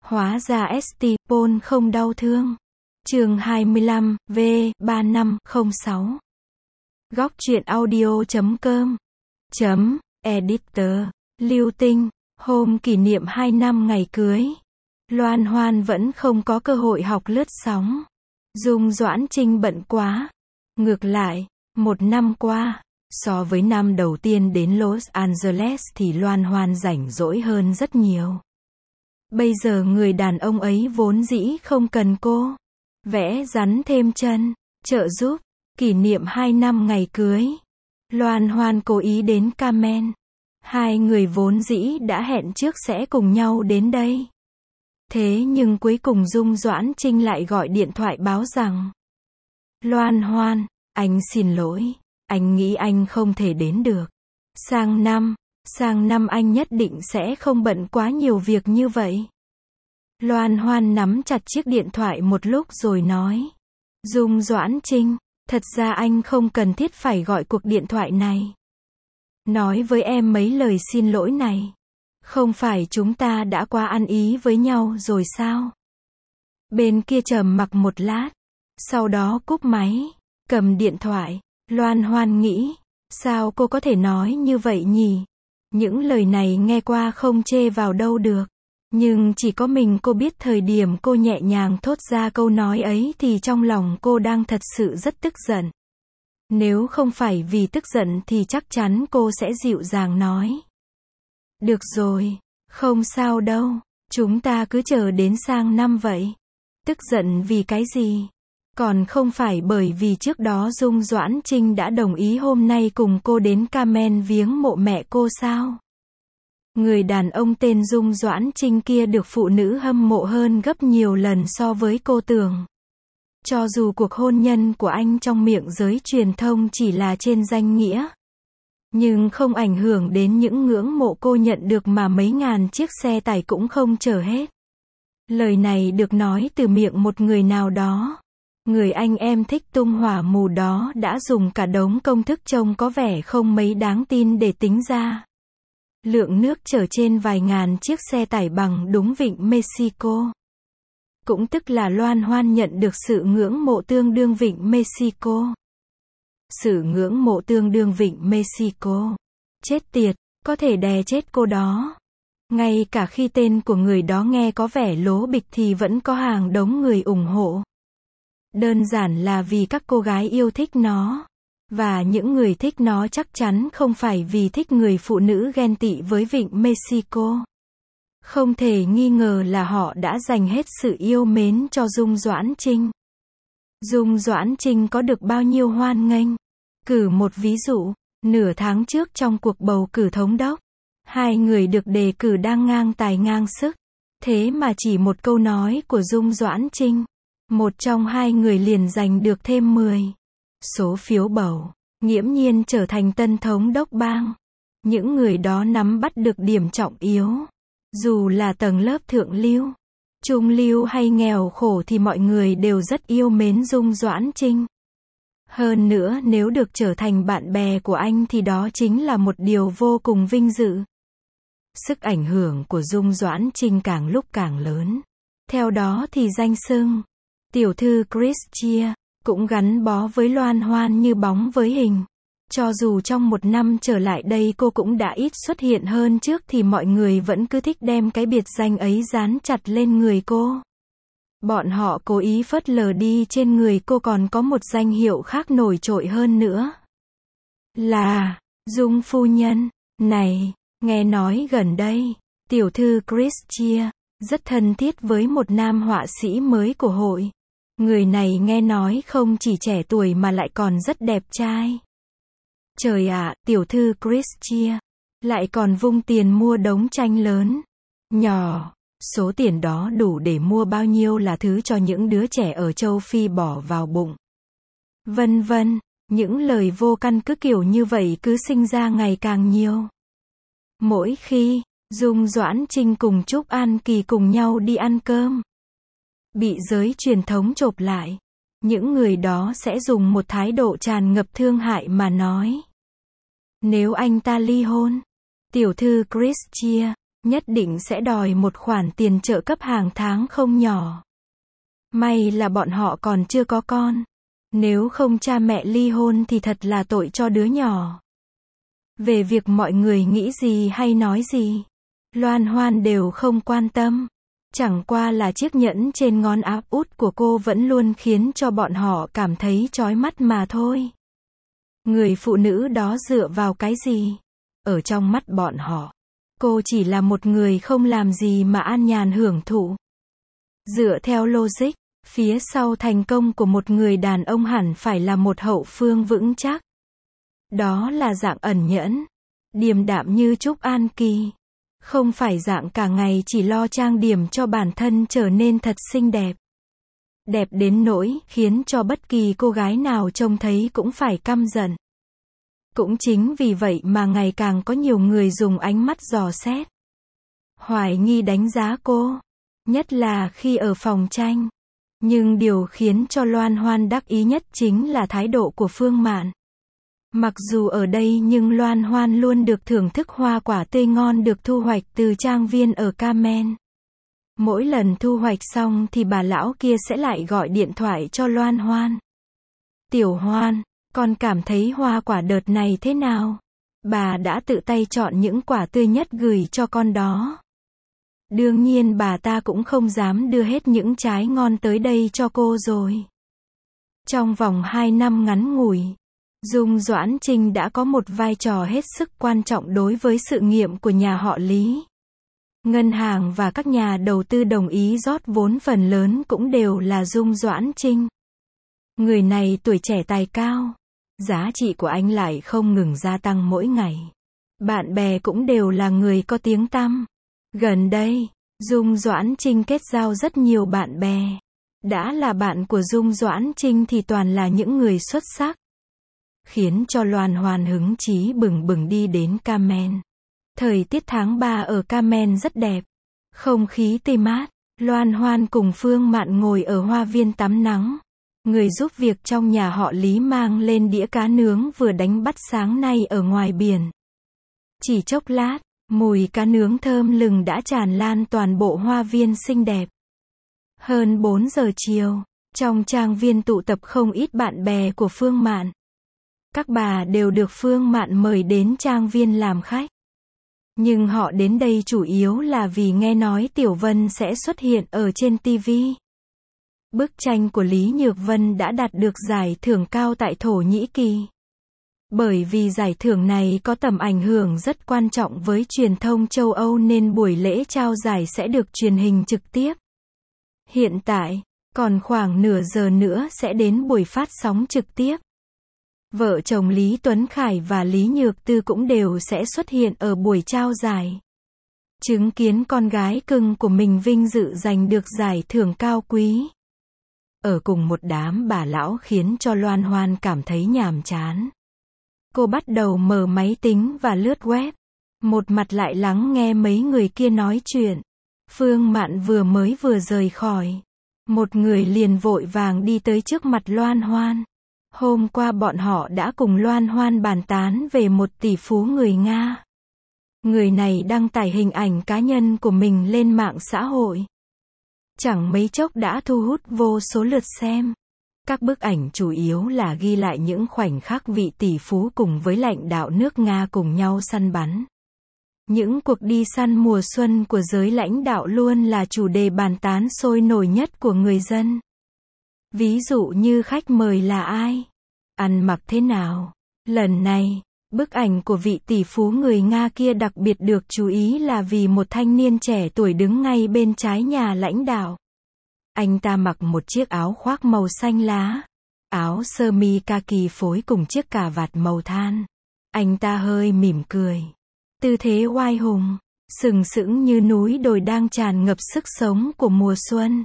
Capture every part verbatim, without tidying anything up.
Hóa ra ét tê Paul không đau thương. Chương hai mươi lăm, V ba năm không sáu. Góc truyện audio chấm com. Chấm, editor. Lưu Tinh, hôm kỷ niệm hai năm ngày cưới. Loan Hoan vẫn không có cơ hội học lướt sóng. Dung Doãn Trinh bận quá. Ngược lại, một năm qua, so với năm đầu tiên đến Los Angeles thì Loan Hoan rảnh rỗi hơn rất nhiều. Bây giờ người đàn ông ấy vốn dĩ không cần cô vẽ rắn thêm chân, trợ giúp, kỷ niệm hai năm ngày cưới. Loan Hoan cố ý đến Carmen. Hai người vốn dĩ đã hẹn trước sẽ cùng nhau đến đây. Thế nhưng cuối cùng Dung Doãn Trinh lại gọi điện thoại báo rằng: Loan Hoan, anh xin lỗi, anh nghĩ anh không thể đến được. Sang năm, sang năm anh nhất định sẽ không bận quá nhiều việc như vậy. Loan Hoan nắm chặt chiếc điện thoại một lúc rồi nói: Dung Doãn Trinh, thật ra anh không cần thiết phải gọi cuộc điện thoại này. Nói với em mấy lời xin lỗi này. Không phải chúng ta đã qua ăn ý với nhau rồi sao? Bên kia trầm mặc một lát, sau đó cúp máy, cầm điện thoại. Loan Hoan nghĩ, sao cô có thể nói như vậy nhỉ? Những lời này nghe qua không chê vào đâu được. Nhưng chỉ có mình cô biết thời điểm cô nhẹ nhàng thốt ra câu nói ấy thì trong lòng cô đang thật sự rất tức giận. Nếu không phải vì tức giận thì chắc chắn cô sẽ dịu dàng nói: Được rồi, không sao đâu, chúng ta cứ chờ đến sang năm vậy. Tức giận vì cái gì? Còn không phải bởi vì trước đó Dung Doãn Trinh đã đồng ý hôm nay cùng cô đến Carmen viếng mộ mẹ cô sao? Người đàn ông tên Dung Doãn Trinh kia được phụ nữ hâm mộ hơn gấp nhiều lần so với cô tưởng. Cho dù cuộc hôn nhân của anh trong miệng giới truyền thông chỉ là trên danh nghĩa, nhưng không ảnh hưởng đến những ngưỡng mộ cô nhận được mà mấy ngàn chiếc xe tải cũng không chở hết. Lời này được nói từ miệng một người nào đó. Người anh em thích tung hỏa mù đó đã dùng cả đống công thức trông có vẻ không mấy đáng tin để tính ra lượng nước chở trên vài ngàn chiếc xe tải bằng đúng vịnh Mexico. Cũng tức là Loan Hoan nhận được sự ngưỡng mộ tương đương vịnh Mexico. Sự ngưỡng mộ tương đương vịnh Mexico. Chết tiệt, có thể đè chết cô đó. Ngay cả khi tên của người đó nghe có vẻ lố bịch thì vẫn có hàng đống người ủng hộ. Đơn giản là vì các cô gái yêu thích nó. Và những người thích nó chắc chắn không phải vì thích người phụ nữ ghen tị với vịnh Mexico. Không thể nghi ngờ là họ đã dành hết sự yêu mến cho Dung Doãn Trinh. Dung Doãn Trinh có được bao nhiêu hoan nghênh? Cử một ví dụ, nửa tháng trước trong cuộc bầu cử thống đốc, hai người được đề cử đang ngang tài ngang sức. Thế mà chỉ một câu nói của Dung Doãn Trinh, một trong hai người liền giành được thêm mười số phiếu bầu, nghiễm nhiên trở thành tân thống đốc bang. Những người đó nắm bắt được điểm trọng yếu. Dù là tầng lớp thượng lưu, trung lưu hay nghèo khổ thì mọi người đều rất yêu mến Dung Doãn Trinh. Hơn nữa nếu được trở thành bạn bè của anh thì đó chính là một điều vô cùng vinh dự. Sức ảnh hưởng của Dung Doãn Trinh càng lúc càng lớn. Theo đó thì danh xưng tiểu thư Christia cũng gắn bó với Loan Hoan như bóng với hình. Cho dù trong một năm trở lại đây cô cũng đã ít xuất hiện hơn trước thì mọi người vẫn cứ thích đem cái biệt danh ấy dán chặt lên người cô. Bọn họ cố ý phớt lờ đi trên người cô còn có một danh hiệu khác nổi trội hơn nữa. Là Dung phu nhân. Này, nghe nói gần đây, tiểu thư Christia rất thân thiết với một nam họa sĩ mới của hội. Người này nghe nói không chỉ trẻ tuổi mà lại còn rất đẹp trai. Trời ạ, tiểu thư Christia lại còn vung tiền mua đống tranh lớn, nhỏ. Số tiền đó đủ để mua bao nhiêu là thứ cho những đứa trẻ ở châu Phi bỏ vào bụng. Vân vân, những lời vô căn cứ kiểu như vậy cứ sinh ra ngày càng nhiều. Mỗi khi Dung Doãn Trinh cùng Trúc An Kỳ cùng nhau đi ăn cơm, bị giới truyền thống chộp lại, những người đó sẽ dùng một thái độ tràn ngập thương hại mà nói: Nếu anh ta ly hôn, tiểu thư Christia, nhất định sẽ đòi một khoản tiền trợ cấp hàng tháng không nhỏ. May là bọn họ còn chưa có con. Nếu không cha mẹ ly hôn thì thật là tội cho đứa nhỏ. Về việc mọi người nghĩ gì hay nói gì, Loan Hoan đều không quan tâm. Chẳng qua là chiếc nhẫn trên ngón áp út của cô vẫn luôn khiến cho bọn họ cảm thấy chói mắt mà thôi. Người phụ nữ đó dựa vào cái gì? Ở trong mắt bọn họ, cô chỉ là một người không làm gì mà an nhàn hưởng thụ. Dựa theo logic, phía sau thành công của một người đàn ông hẳn phải là một hậu phương vững chắc. Đó là dạng ẩn nhẫn, điềm đạm như Trúc An Kỳ. Không phải dạng cả ngày chỉ lo trang điểm cho bản thân trở nên thật xinh đẹp. Đẹp đến nỗi khiến cho bất kỳ cô gái nào trông thấy cũng phải căm giận. Cũng chính vì vậy mà ngày càng có nhiều người dùng ánh mắt dò xét, hoài nghi đánh giá cô, nhất là khi ở phòng tranh. Nhưng điều khiến cho Loan Hoan đắc ý nhất chính là thái độ của Phương Mạn. Mặc dù ở đây nhưng Loan Hoan luôn được thưởng thức hoa quả tươi ngon được thu hoạch từ trang viên ở Carmen. Mỗi lần thu hoạch xong thì bà lão kia sẽ lại gọi điện thoại cho Loan Hoan. Tiểu Hoan, con cảm thấy hoa quả đợt này thế nào? Bà đã tự tay chọn những quả tươi nhất gửi cho con đó. Đương nhiên bà ta cũng không dám đưa hết những trái ngon tới đây cho cô rồi. Trong vòng hai năm ngắn ngủi, Dung Doãn Trinh đã có một vai trò hết sức quan trọng đối với sự nghiệp của nhà họ Lý. Ngân hàng và các nhà đầu tư đồng ý rót vốn phần lớn cũng đều là Dung Doãn Trinh. Người này tuổi trẻ tài cao, giá trị của anh lại không ngừng gia tăng mỗi ngày. Bạn bè cũng đều là người có tiếng tăm. Gần đây, Dung Doãn Trinh kết giao rất nhiều bạn bè. Đã là bạn của Dung Doãn Trinh thì toàn là những người xuất sắc. Khiến cho Loan Hoan hứng chí bừng bừng đi đến Carmen. Thời tiết tháng ba ở Carmen rất đẹp. Không khí tươi mát. Loan Hoan cùng Phương Mạn ngồi ở hoa viên tắm nắng. Người giúp việc trong nhà họ Lý mang lên đĩa cá nướng vừa đánh bắt sáng nay ở ngoài biển. Chỉ chốc lát, mùi cá nướng thơm lừng đã tràn lan toàn bộ hoa viên xinh đẹp. Hơn bốn giờ chiều, trong trang viên tụ tập không ít bạn bè của Phương Mạn. Các bà đều được Phương Mạn mời đến trang viên làm khách. Nhưng họ đến đây chủ yếu là vì nghe nói Tiểu Vân sẽ xuất hiện ở trên ti vi. Bức tranh của Lý Nhược Vân đã đạt được giải thưởng cao tại Thổ Nhĩ Kỳ. Bởi vì giải thưởng này có tầm ảnh hưởng rất quan trọng với truyền thông châu Âu nên buổi lễ trao giải sẽ được truyền hình trực tiếp. Hiện tại, còn khoảng nửa giờ nữa sẽ đến buổi phát sóng trực tiếp. Vợ chồng Lý Tuấn Khải và Lý Nhược Tư cũng đều sẽ xuất hiện ở buổi trao giải. Chứng kiến con gái cưng của mình vinh dự giành được giải thưởng cao quý. Ở cùng một đám bà lão khiến cho Loan Hoan cảm thấy nhàm chán. Cô bắt đầu mở máy tính và lướt web. Một mặt lại lắng nghe mấy người kia nói chuyện. Phương Mạn vừa mới vừa rời khỏi. Một người liền vội vàng đi tới trước mặt Loan Hoan. Hôm qua bọn họ đã cùng Loan Hoan bàn tán về một tỷ phú người Nga. Người này đăng tải hình ảnh cá nhân của mình lên mạng xã hội. Chẳng mấy chốc đã thu hút vô số lượt xem. Các bức ảnh chủ yếu là ghi lại những khoảnh khắc vị tỷ phú cùng với lãnh đạo nước Nga cùng nhau săn bắn. Những cuộc đi săn mùa xuân của giới lãnh đạo luôn là chủ đề bàn tán sôi nổi nhất của người dân. Ví dụ như khách mời là ai? Ăn mặc thế nào? Lần này, bức ảnh của vị tỷ phú người Nga kia đặc biệt được chú ý là vì một thanh niên trẻ tuổi đứng ngay bên trái nhà lãnh đạo. Anh ta mặc một chiếc áo khoác màu xanh lá, áo sơ mi kaki phối cùng chiếc cà vạt màu than. Anh ta hơi mỉm cười. Tư thế oai hùng, sừng sững như núi đồi đang tràn ngập sức sống của mùa xuân.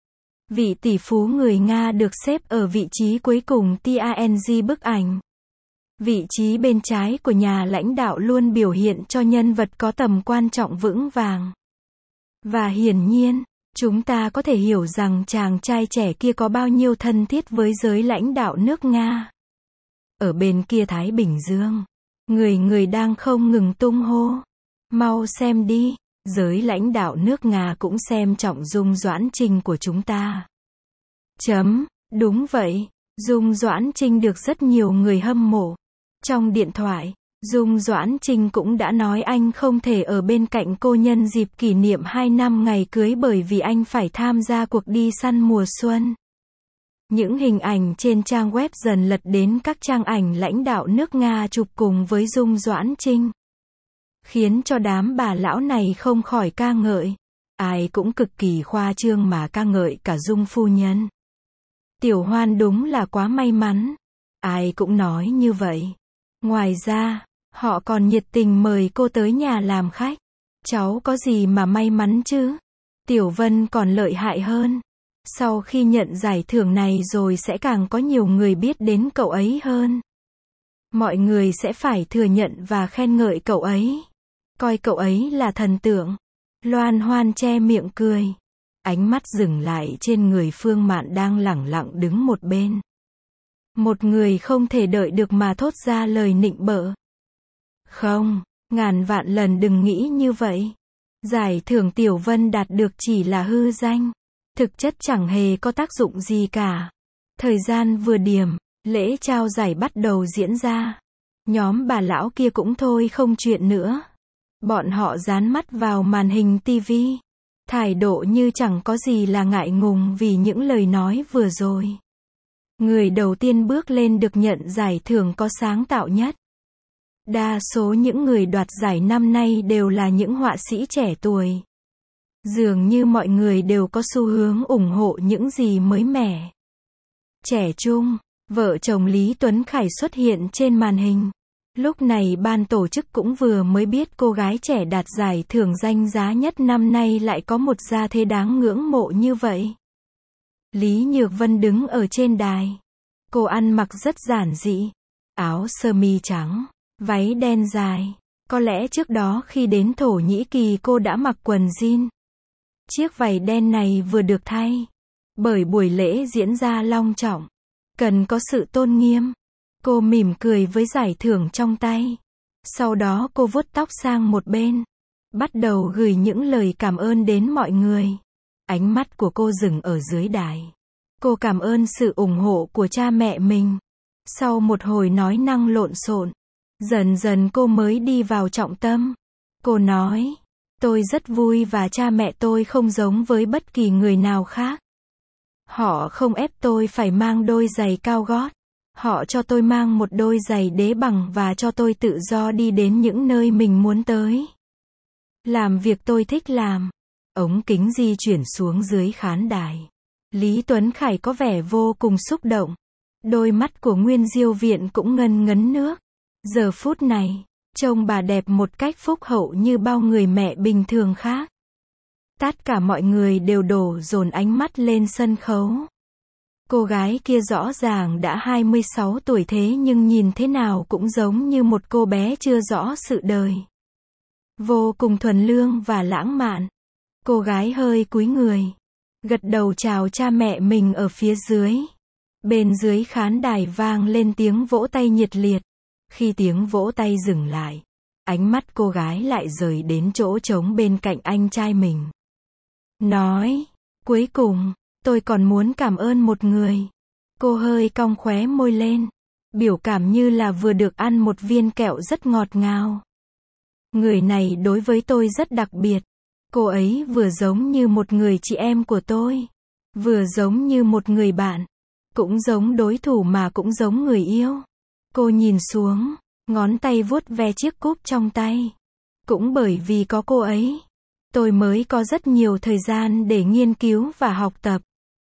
Vị tỷ phú người Nga được xếp ở vị trí cuối cùng tang bức ảnh. Vị trí bên trái của nhà lãnh đạo luôn biểu hiện cho nhân vật có tầm quan trọng vững vàng. Và hiển nhiên, chúng ta có thể hiểu rằng chàng trai trẻ kia có bao nhiêu thân thiết với giới lãnh đạo nước Nga. Ở bên kia Thái Bình Dương, người người đang không ngừng tung hô. Mau xem đi, Giới lãnh đạo nước Nga cũng xem trọng Dung Doãn Trinh của chúng ta. Chấm, đúng vậy, Dung Doãn Trinh được rất nhiều người hâm mộ. Trong điện thoại, Dung Doãn Trinh cũng đã nói anh không thể ở bên cạnh cô nhân dịp kỷ niệm hai năm ngày cưới bởi vì anh phải tham gia cuộc đi săn mùa xuân. Những hình ảnh trên trang web dần lật đến các trang ảnh lãnh đạo nước Nga chụp cùng với Dung Doãn Trinh, khiến cho đám bà lão này không khỏi ca ngợi. Ai cũng cực kỳ khoa trương mà ca ngợi cả Dung phu nhân. Tiểu Hoan đúng là quá may mắn. Ai cũng nói như vậy. Ngoài ra, họ còn nhiệt tình mời cô tới nhà làm khách. Cháu có gì mà may mắn chứ? Tiểu Vân còn lợi hại hơn. Sau khi nhận giải thưởng này rồi sẽ càng có nhiều người biết đến cậu ấy hơn. Mọi người sẽ phải thừa nhận và khen ngợi cậu ấy. Coi cậu ấy là thần tượng. Loan Hoan che miệng cười. Ánh mắt dừng lại trên người Phương Mạn đang lẳng lặng đứng một bên. Một người không thể đợi được mà thốt ra lời nịnh bợ. Không, ngàn vạn lần đừng nghĩ như vậy. Giải thưởng Tiểu Vân đạt được chỉ là hư danh. Thực chất chẳng hề có tác dụng gì cả. Thời gian vừa điểm, lễ trao giải bắt đầu diễn ra. Nhóm bà lão kia cũng thôi không chuyện nữa. Bọn họ dán mắt vào màn hình tivi. Thái độ như chẳng có gì là ngại ngùng vì những lời nói vừa rồi. Người đầu tiên bước lên được nhận giải thưởng có sáng tạo nhất. Đa số những người đoạt giải năm nay đều là những họa sĩ trẻ tuổi. Dường như mọi người đều có xu hướng ủng hộ những gì mới mẻ. Trẻ trung, vợ chồng Lý Tuấn Khải xuất hiện trên màn hình. Lúc này ban tổ chức cũng vừa mới biết cô gái trẻ đạt giải thưởng danh giá nhất năm nay lại có một gia thế đáng ngưỡng mộ như vậy. Lý Nhược Vân đứng ở trên đài. Cô ăn mặc rất giản dị. Áo sơ mi trắng, váy đen dài. Có lẽ trước đó khi đến Thổ Nhĩ Kỳ cô đã mặc quần jean. Chiếc váy đen này vừa được thay. Bởi buổi lễ diễn ra long trọng. Cần có sự tôn nghiêm. Cô mỉm cười với giải thưởng trong tay. Sau đó cô vuốt tóc sang một bên. Bắt đầu gửi những lời cảm ơn đến mọi người. Ánh mắt của cô dừng ở dưới đài. Cô cảm ơn sự ủng hộ của cha mẹ mình. Sau một hồi nói năng lộn xộn, dần dần cô mới đi vào trọng tâm. Cô nói, tôi rất vui và cha mẹ tôi không giống với bất kỳ người nào khác. Họ không ép tôi phải mang đôi giày cao gót. Họ cho tôi mang một đôi giày đế bằng và cho tôi tự do đi đến những nơi mình muốn tới. Làm việc tôi thích làm. Ống kính di chuyển xuống dưới khán đài. Lý Tuấn Khải có vẻ vô cùng xúc động. Đôi mắt của Nguyên Diêu Viện cũng ngân ngấn nước. Giờ phút này, trông bà đẹp một cách phúc hậu như bao người mẹ bình thường khác. Tất cả mọi người đều đổ dồn ánh mắt lên sân khấu. Cô gái kia rõ ràng đã hai mươi sáu tuổi thế nhưng nhìn thế nào cũng giống như một cô bé chưa rõ sự đời. Vô cùng thuần lương và lãng mạn. Cô gái hơi cúi người. Gật đầu chào cha mẹ mình ở phía dưới. Bên dưới khán đài vang lên tiếng vỗ tay nhiệt liệt. Khi tiếng vỗ tay dừng lại, ánh mắt cô gái lại rời đến chỗ trống bên cạnh anh trai mình. Nói, cuối cùng, tôi còn muốn cảm ơn một người. Cô hơi cong khóe môi lên. Biểu cảm như là vừa được ăn một viên kẹo rất ngọt ngào. Người này đối với tôi rất đặc biệt. Cô ấy vừa giống như một người chị em của tôi. Vừa giống như một người bạn. Cũng giống đối thủ mà cũng giống người yêu. Cô nhìn xuống, ngón tay vuốt ve chiếc cúp trong tay. Cũng bởi vì có cô ấy, tôi mới có rất nhiều thời gian để nghiên cứu và học tập.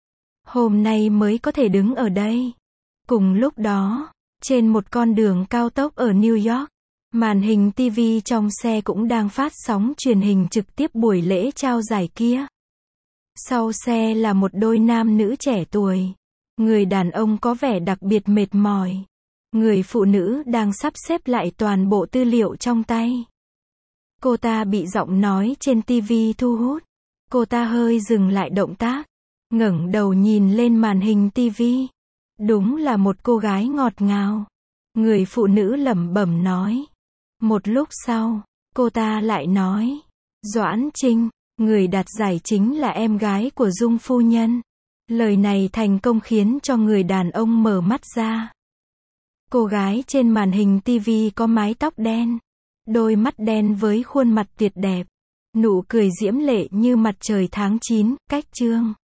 Hôm nay mới có thể đứng ở đây. Cùng lúc đó, trên một con đường cao tốc ở New York, màn hình tivi trong xe cũng đang phát sóng truyền hình trực tiếp buổi lễ trao giải kia. Sau xe là một đôi nam nữ trẻ tuổi. Người đàn ông có vẻ đặc biệt mệt mỏi. Người phụ nữ đang sắp xếp lại toàn bộ tư liệu trong tay. Cô ta bị giọng nói trên tivi thu hút. Cô ta hơi dừng lại động tác, ngẩng đầu nhìn lên màn hình tivi. Đúng là một cô gái ngọt ngào. Người phụ nữ lẩm bẩm nói. Một lúc sau, cô ta lại nói, Doãn Trinh, người đạt giải chính là em gái của Dung phu nhân. Lời này thành công khiến cho người đàn ông mở mắt ra. Cô gái trên màn hình ti vi có mái tóc đen, đôi mắt đen với khuôn mặt tuyệt đẹp, nụ cười diễm lệ như mặt trời tháng chín, cách chương.